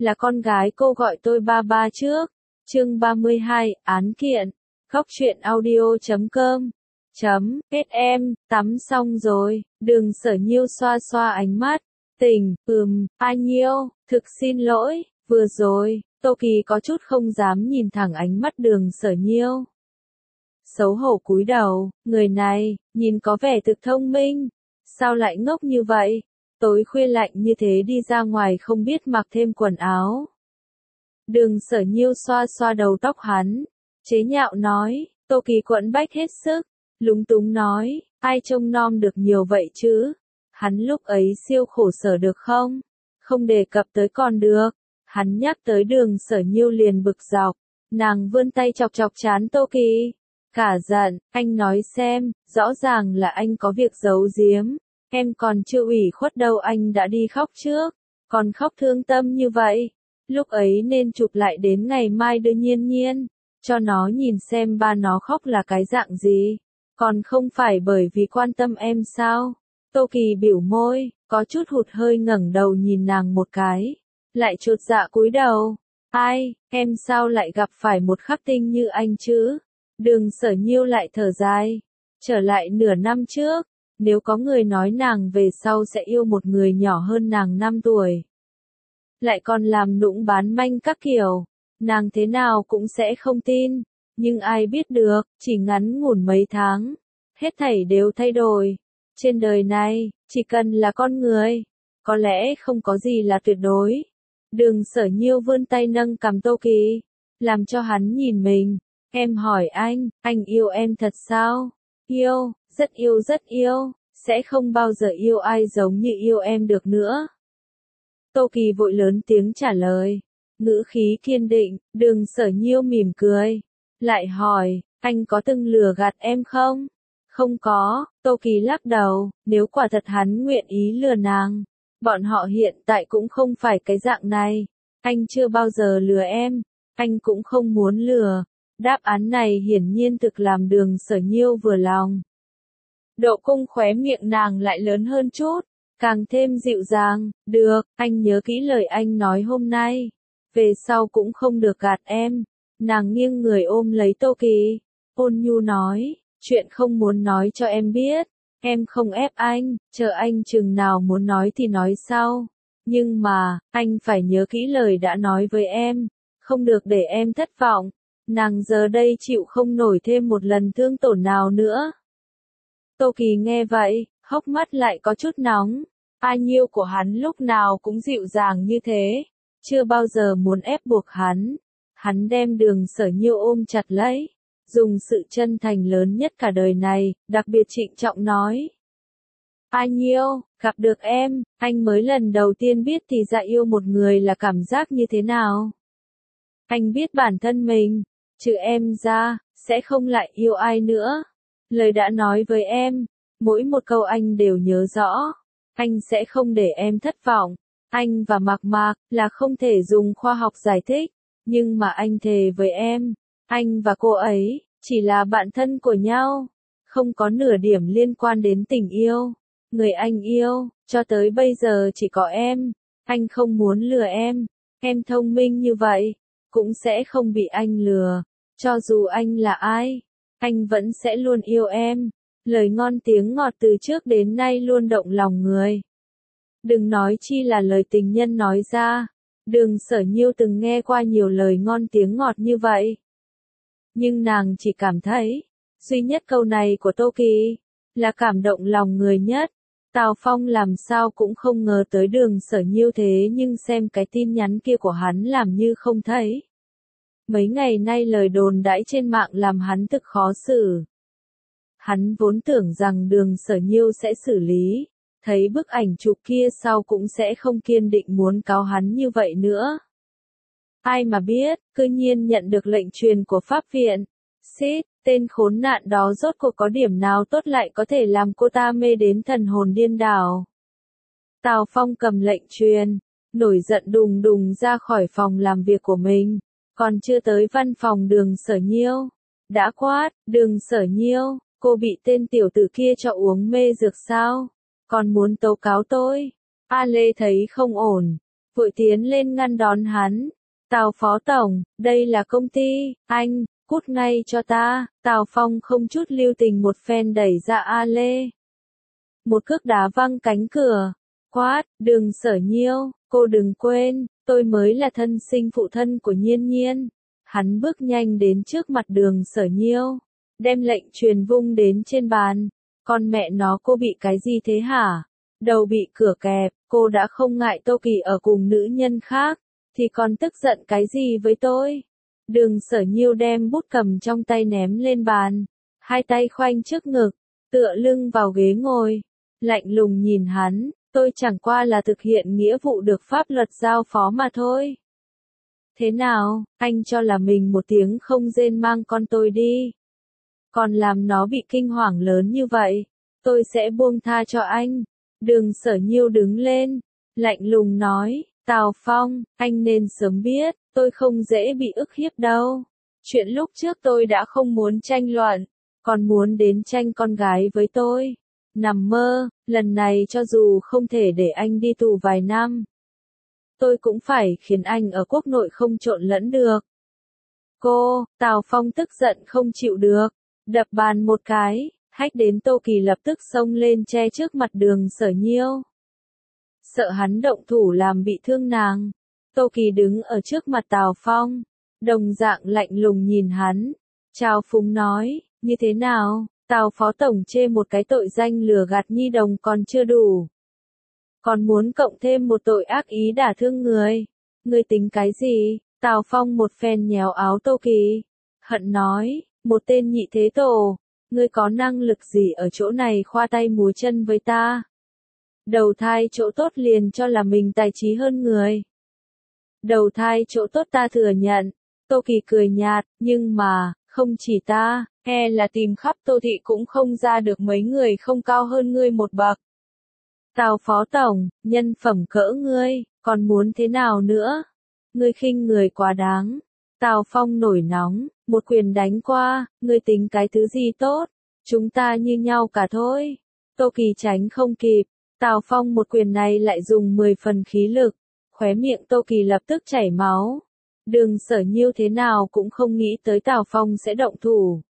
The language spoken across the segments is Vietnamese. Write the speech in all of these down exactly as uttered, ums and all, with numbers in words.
là con gái cô gọi tôi ba ba trước. Chương ba mươi hai, án kiện. Khóc chuyện audio chấm com. Chấm, kết em, tắm xong rồi, Đường Sở Nhiêu xoa xoa ánh mắt. Tỉnh, ừm, A Nhiêu, thực xin lỗi, vừa rồi, Tô Kỳ có chút không dám nhìn thẳng ánh mắt Đường Sở Nhiêu. Xấu hổ cúi đầu, người này, nhìn có vẻ thực thông minh, sao lại ngốc như vậy? Tối khuya lạnh như thế đi ra ngoài không biết mặc thêm quần áo. Đường Sở Nhiêu xoa xoa đầu tóc hắn, chế nhạo nói, Tô Kỳ quẫn bách hết sức, lúng túng nói, ai trông nom được nhiều vậy chứ? Hắn lúc ấy siêu khổ sở được không? Không đề cập tới còn được. Hắn nhắc tới Đường Sở Nhiêu liền bực dọc, nàng vươn tay chọc chọc trán Tô Kỳ. Cả giận, anh nói xem, rõ ràng là anh có việc giấu giếm, em còn chưa ủy khuất đâu anh đã đi khóc trước, còn khóc thương tâm như vậy. Lúc ấy nên chụp lại đến ngày mai đưa Nhiên Nhiên, cho nó nhìn xem ba nó khóc là cái dạng gì, còn không phải bởi vì quan tâm em sao? Tô Kỳ biểu môi, có chút hụt hơi ngẩng đầu nhìn nàng một cái, lại chột dạ cúi đầu. Ai, em sao lại gặp phải một khắc tinh như anh chứ? Đường Sở Nhiêu lại thở dài. Trở lại nửa năm trước, nếu có người nói nàng về sau sẽ yêu một người nhỏ hơn nàng năm tuổi, lại còn làm nũng bán manh các kiểu, nàng thế nào cũng sẽ không tin. Nhưng ai biết được, chỉ ngắn ngủn mấy tháng, hết thảy đều thay đổi. Trên đời này, chỉ cần là con người, có lẽ không có gì là tuyệt đối. Đường Sở Nhiêu vươn tay nâng cằm Tô Kỳ, làm cho hắn nhìn mình. Em hỏi anh, anh yêu em thật sao? Yêu, rất yêu rất yêu, sẽ không bao giờ yêu ai giống như yêu em được nữa. Tô Kỳ vội lớn tiếng trả lời, ngữ khí kiên định. Đường Sở Nhiêu mỉm cười, lại hỏi, anh có từng lừa gạt em không? Không có, Tô Kỳ lắc đầu, nếu quả thật hắn nguyện ý lừa nàng, bọn họ hiện tại cũng không phải cái dạng này. Anh chưa bao giờ lừa em, anh cũng không muốn lừa. Đáp án này hiển nhiên thực làm Đường Sở Nhiêu vừa lòng. Độ cung khóe miệng nàng lại lớn hơn chút, càng thêm dịu dàng. Được, anh nhớ kỹ lời anh nói hôm nay, về sau cũng không được gạt em. Nàng nghiêng người ôm lấy Tô Kỳ, ôn nhu nói, chuyện không muốn nói cho em biết, em không ép anh, chờ anh chừng nào muốn nói thì nói sau. Nhưng mà, anh phải nhớ kỹ lời đã nói với em, không được để em thất vọng. Nàng giờ đây chịu không nổi thêm một lần thương tổn nào nữa. Tô Kỳ nghe vậy, hốc mắt lại có chút nóng. A Nhiêu của hắn lúc nào cũng dịu dàng như thế, chưa bao giờ muốn ép buộc hắn. Hắn đem Đường Sở Nhiêu ôm chặt lấy, dùng sự chân thành lớn nhất cả đời này, đặc biệt trịnh trọng nói. A Nhiêu, gặp được em, anh mới lần đầu tiên biết thì ra yêu một người là cảm giác như thế nào. Anh biết bản thân mình, trừ em ra, sẽ không lại yêu ai nữa. Lời đã nói với em, mỗi một câu anh đều nhớ rõ. Anh sẽ không để em thất vọng. Anh và Mạc Mạc là không thể dùng khoa học giải thích, nhưng mà anh thề với em, anh và cô ấy chỉ là bạn thân của nhau, không có nửa điểm liên quan đến tình yêu. Người anh yêu, cho tới bây giờ chỉ có em. Anh không muốn lừa em. Em thông minh như vậy, cũng sẽ không bị anh lừa. Cho dù anh là ai, anh vẫn sẽ luôn yêu em. Lời ngon tiếng ngọt từ trước đến nay luôn động lòng người. Đừng nói chi là lời tình nhân nói ra. Đường Sở Nhiêu từng nghe qua nhiều lời ngon tiếng ngọt như vậy. Nhưng nàng chỉ cảm thấy, duy nhất câu này của Tô Kỳ, là cảm động lòng người nhất. Tào Phong làm sao cũng không ngờ tới Đường Sở Nhiêu thế nhưng xem cái tin nhắn kia của hắn làm như không thấy. Mấy ngày nay lời đồn đãi trên mạng làm hắn thực khó xử. Hắn vốn tưởng rằng Đường Sở Nhiêu sẽ xử lý, thấy bức ảnh chụp kia sau cũng sẽ không kiên định muốn cáo hắn như vậy nữa. Ai mà biết, cư nhiên nhận được lệnh truyền của pháp viện. Xít, tên khốn nạn đó rốt cuộc có điểm nào tốt lại có thể làm cô ta mê đến thần hồn điên đảo. Tào Phong cầm lệnh truyền, nổi giận đùng đùng ra khỏi phòng làm việc của mình, còn chưa tới văn phòng Đường Sở Nhiêu. Đã quát, Đường Sở Nhiêu, cô bị tên tiểu tử kia cho uống mê dược sao? Còn muốn tố cáo tôi? A Lê thấy không ổn, vội tiến lên ngăn đón hắn. Tào Phó Tổng, đây là công ty, anh, cút ngay cho ta. Tào Phong không chút lưu tình một phen đẩy ra A Lê. Một cước đá văng cánh cửa, quát, Đường Sở Nhiêu, cô đừng quên, tôi mới là thân sinh phụ thân của Nhiên Nhiên. Hắn bước nhanh đến trước mặt Đường Sở Nhiêu, đem lệnh truyền vung đến trên bàn. Con mẹ nó, cô bị cái gì thế hả? Đầu bị cửa kẹp, cô đã không ngại Tô Kỳ ở cùng nữ nhân khác, thì còn tức giận cái gì với tôi? Đường Sở Nhiêu đem bút cầm trong tay ném lên bàn, hai tay khoanh trước ngực, tựa lưng vào ghế ngồi, lạnh lùng nhìn hắn, tôi chẳng qua là thực hiện nghĩa vụ được pháp luật giao phó mà thôi. Thế nào, anh cho là mình một tiếng không rên mang con tôi đi, còn làm nó bị kinh hoàng lớn như vậy, tôi sẽ buông tha cho anh. Đường Sở Nhiêu đứng lên, lạnh lùng nói, Tào Phong, anh nên sớm biết, tôi không dễ bị ức hiếp đâu. Chuyện lúc trước tôi đã không muốn tranh luận, còn muốn đến tranh con gái với tôi. Nằm mơ, lần này cho dù không thể để anh đi tù vài năm, tôi cũng phải khiến anh ở quốc nội không trộn lẫn được. Cô, Tào Phong tức giận không chịu được, đập bàn một cái, hách đến Tô Kỳ lập tức xông lên che trước mặt Đường Sở Nhiêu. Sợ hắn động thủ làm bị thương nàng, Tô Kỳ đứng ở trước mặt Tào Phong, đồng dạng lạnh lùng nhìn hắn, trào phúng nói, như thế nào, Tào Phó Tổng chê một cái tội danh lừa gạt nhi đồng còn chưa đủ. Còn muốn cộng thêm một tội ác ý đả thương người, người tính cái gì? Tào Phong một phen nhéo áo Tô Kỳ, hận nói, một tên nhị thế tổ, ngươi có năng lực gì ở chỗ này khoa tay múa chân với ta? Đầu thai chỗ tốt liền cho là mình tài trí hơn người. Đầu thai chỗ tốt ta thừa nhận, Tô Kỳ cười nhạt, nhưng mà, không chỉ ta, e là tìm khắp Tô Thị cũng không ra được mấy người không cao hơn ngươi một bậc. Tào Phó Tổng, nhân phẩm cỡ ngươi, còn muốn thế nào nữa? Ngươi khinh người quá đáng. Tào Phong nổi nóng, một quyền đánh qua, ngươi tính cái thứ gì tốt? Chúng ta như nhau cả thôi. Tô Kỳ tránh không kịp, Tào Phong một quyền này lại dùng mười phần khí lực, khóe miệng Tô Kỳ lập tức chảy máu. Đường Sở Nhiêu thế nào cũng không nghĩ tới Tào Phong sẽ động thủ.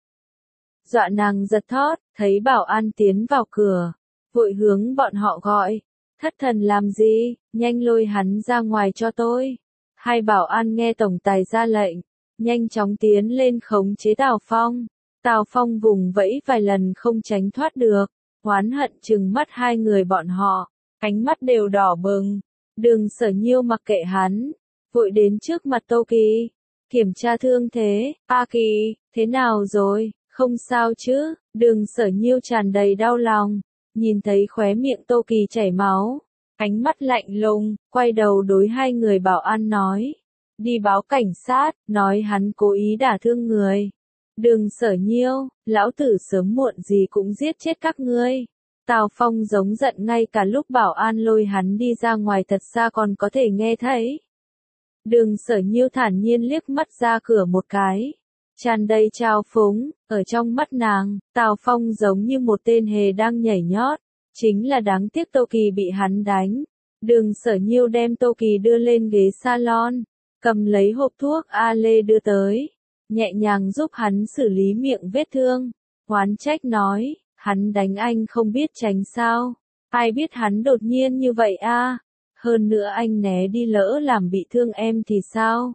Dọa nàng giật thót, thấy bảo an tiến vào cửa, vội hướng bọn họ gọi, thất thần làm gì, nhanh lôi hắn ra ngoài cho tôi. Hai bảo an nghe tổng tài ra lệnh, nhanh chóng tiến lên khống chế Tào Phong. Tào Phong vùng vẫy vài lần không tránh thoát được, oán hận trừng mắt hai người bọn họ, ánh mắt đều đỏ bừng. Đường Sở Nhiêu mặc kệ hắn, vội đến trước mặt Tô Kỳ, kiểm tra thương thế. A Kỳ, thế nào rồi, không sao chứ? Đường Sở Nhiêu tràn đầy đau lòng, nhìn thấy khóe miệng Tô Kỳ chảy máu, ánh mắt lạnh lùng, quay đầu đối hai người bảo an nói, đi báo cảnh sát, nói hắn cố ý đả thương người. Đường Sở Nhiêu, lão tử sớm muộn gì cũng giết chết các ngươi. Tào Phong giống giận ngay cả lúc bảo an lôi hắn đi ra ngoài thật xa còn có thể nghe thấy. Đường Sở Nhiêu thản nhiên liếc mắt ra cửa một cái, tràn đầy trào phúng, ở trong mắt nàng, Tào Phong giống như một tên hề đang nhảy nhót, chính là đáng tiếc Tô Kỳ bị hắn đánh. Đường Sở Nhiêu đem Tô Kỳ đưa lên ghế salon, cầm lấy hộp thuốc A Lê đưa tới, nhẹ nhàng giúp hắn xử lý miệng vết thương, oán trách nói, hắn đánh anh không biết tránh sao, ai biết hắn đột nhiên như vậy a, hơn nữa anh né đi lỡ làm bị thương em thì sao?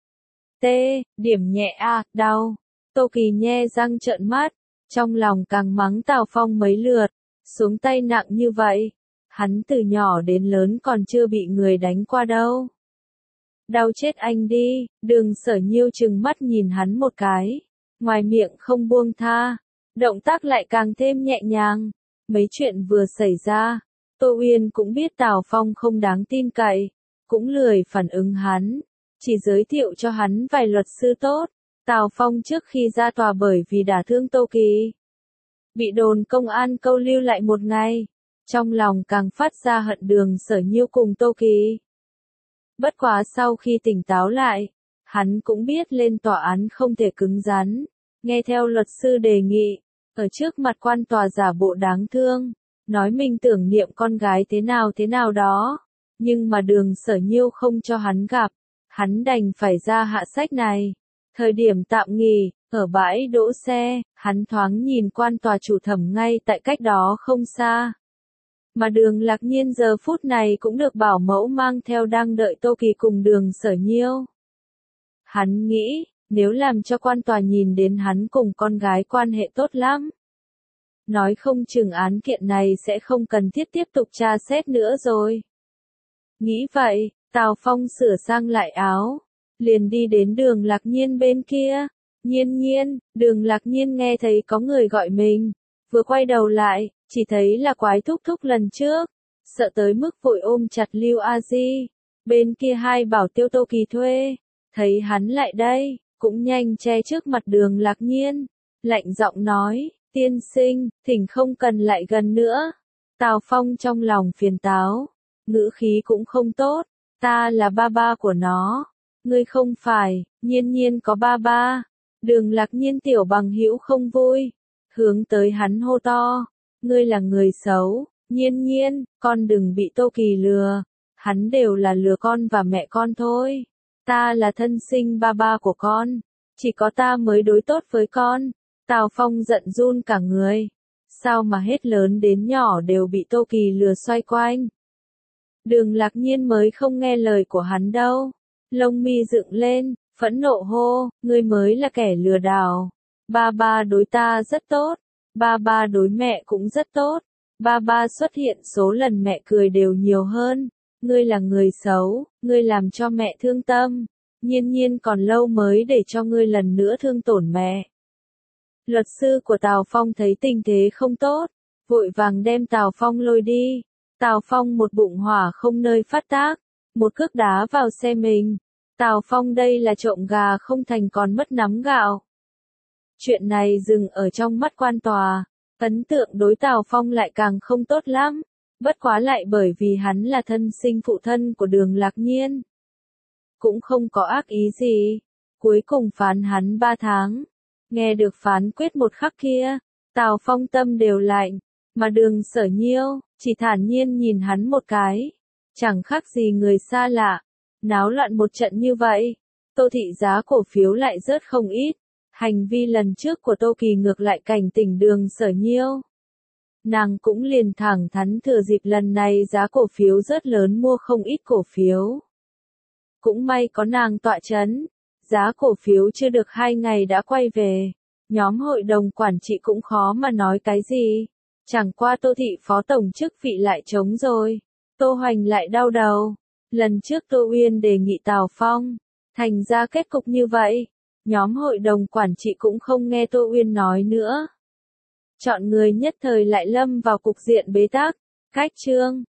T, điểm nhẹ a, đau. Tô Kỳ nhe răng trợn mắt, trong lòng càng mắng Tào Phong mấy lượt, xuống tay nặng như vậy, hắn từ nhỏ đến lớn còn chưa bị người đánh qua đâu. Đau chết anh đi. Đường Sở Nhiêu trừng mắt nhìn hắn một cái, ngoài miệng không buông tha, động tác lại càng thêm nhẹ nhàng. Mấy chuyện vừa xảy ra, Tô Uyên cũng biết Tào Phong không đáng tin cậy, cũng lười phản ứng hắn, chỉ giới thiệu cho hắn vài luật sư tốt. Tào Phong trước khi ra tòa bởi vì đả thương Tô Kỳ, bị đồn công an câu lưu lại một ngày, trong lòng càng phát ra hận Đường Sở Nhiêu cùng Tô Kỳ. Bất quá sau khi tỉnh táo lại, hắn cũng biết lên tòa án không thể cứng rắn, nghe theo luật sư đề nghị, ở trước mặt quan tòa giả bộ đáng thương, nói mình tưởng niệm con gái thế nào thế nào đó. Nhưng mà Đường Sở Nhiêu không cho hắn gặp, hắn đành phải ra hạ sách này. Thời điểm tạm nghỉ, ở bãi đỗ xe, hắn thoáng nhìn quan tòa chủ thẩm ngay tại cách đó không xa. Mà Đường Lạc Nhiên giờ phút này cũng được bảo mẫu mang theo đang đợi Tô Kỳ cùng Đường Sở Nhiêu. Hắn nghĩ, nếu làm cho quan tòa nhìn đến hắn cùng con gái quan hệ tốt lắm. Nói không chừng án kiện này sẽ không cần thiết tiếp tục tra xét nữa rồi. Nghĩ vậy, Tào Phong sửa sang lại áo, liền đi đến Đường Lạc Nhiên bên kia. Nhiên nhiên, Đường Lạc Nhiên nghe thấy có người gọi mình, vừa quay đầu lại, chỉ thấy là Quái Thúc Thúc lần trước, sợ tới mức vội ôm chặt Lưu A Di. Bên kia hai bảo tiêu Tô Kỳ thuê, thấy hắn lại đây, cũng nhanh che trước mặt Đường Lạc Nhiên, lạnh giọng nói, tiên sinh, thỉnh không cần lại gần nữa. Tào Phong trong lòng phiền táo, ngữ khí cũng không tốt, ta là ba ba của nó, ngươi không phải. Nhiên nhiên có ba ba. Đường Lạc Nhiên tiểu bằng hữu không vui, hướng tới hắn hô to, ngươi là người xấu. Nhiên nhiên, con đừng bị Tô Kỳ lừa, hắn đều là lừa con và mẹ con thôi. Ta là thân sinh ba ba của con, chỉ có ta mới đối tốt với con. Tào Phong giận run cả người, sao mà hết lớn đến nhỏ đều bị Tô Kỳ lừa xoay quanh. Đường Lạc Nhiên mới không nghe lời của hắn đâu, lông mi dựng lên, phẫn nộ hô, ngươi mới là kẻ lừa đảo. Ba ba đối ta rất tốt, ba ba đối mẹ cũng rất tốt, ba ba xuất hiện số lần mẹ cười đều nhiều hơn. Ngươi là người xấu, ngươi làm cho mẹ thương tâm, nhiên nhiên còn lâu mới để cho ngươi lần nữa thương tổn mẹ. Luật sư của Tào Phong thấy tình thế không tốt, vội vàng đem Tào Phong lôi đi. Tào Phong một bụng hỏa không nơi phát tác, một cước đá vào xe mình. Tào Phong đây là trộm gà không thành còn mất nắm gạo. Chuyện này dừng ở trong mắt quan tòa, ấn tượng đối Tào Phong lại càng không tốt lắm, bất quá lại bởi vì hắn là thân sinh phụ thân của Đường Lạc Nhiên. Cũng không có ác ý gì, cuối cùng phán hắn ba tháng. Nghe được phán quyết một khắc kia, Tào Phong tâm đều lạnh, mà Đường Sở Nhiêu chỉ thản nhiên nhìn hắn một cái, chẳng khác gì người xa lạ. Náo loạn một trận như vậy, Tô thị giá cổ phiếu lại rớt không ít. Hành vi lần trước của Tô Kỳ ngược lại cảnh tỉnh Đường Sở Nhiêu. Nàng cũng liền thẳng thắn thừa dịp lần này giá cổ phiếu rất lớn mua không ít cổ phiếu. Cũng may có nàng tọa chấn, giá cổ phiếu chưa được hai ngày đã quay về. Nhóm hội đồng quản trị cũng khó mà nói cái gì. Chẳng qua Tô thị phó tổng chức vị lại trống rồi. Tô Hoành lại đau đầu. Lần trước Tô Uyên đề nghị Tào Phong, thành ra kết cục như vậy. Nhóm hội đồng quản trị cũng không nghe Tô Uyên nói nữa. Chọn người nhất thời lại lâm vào cục diện bế tắc. Cách chương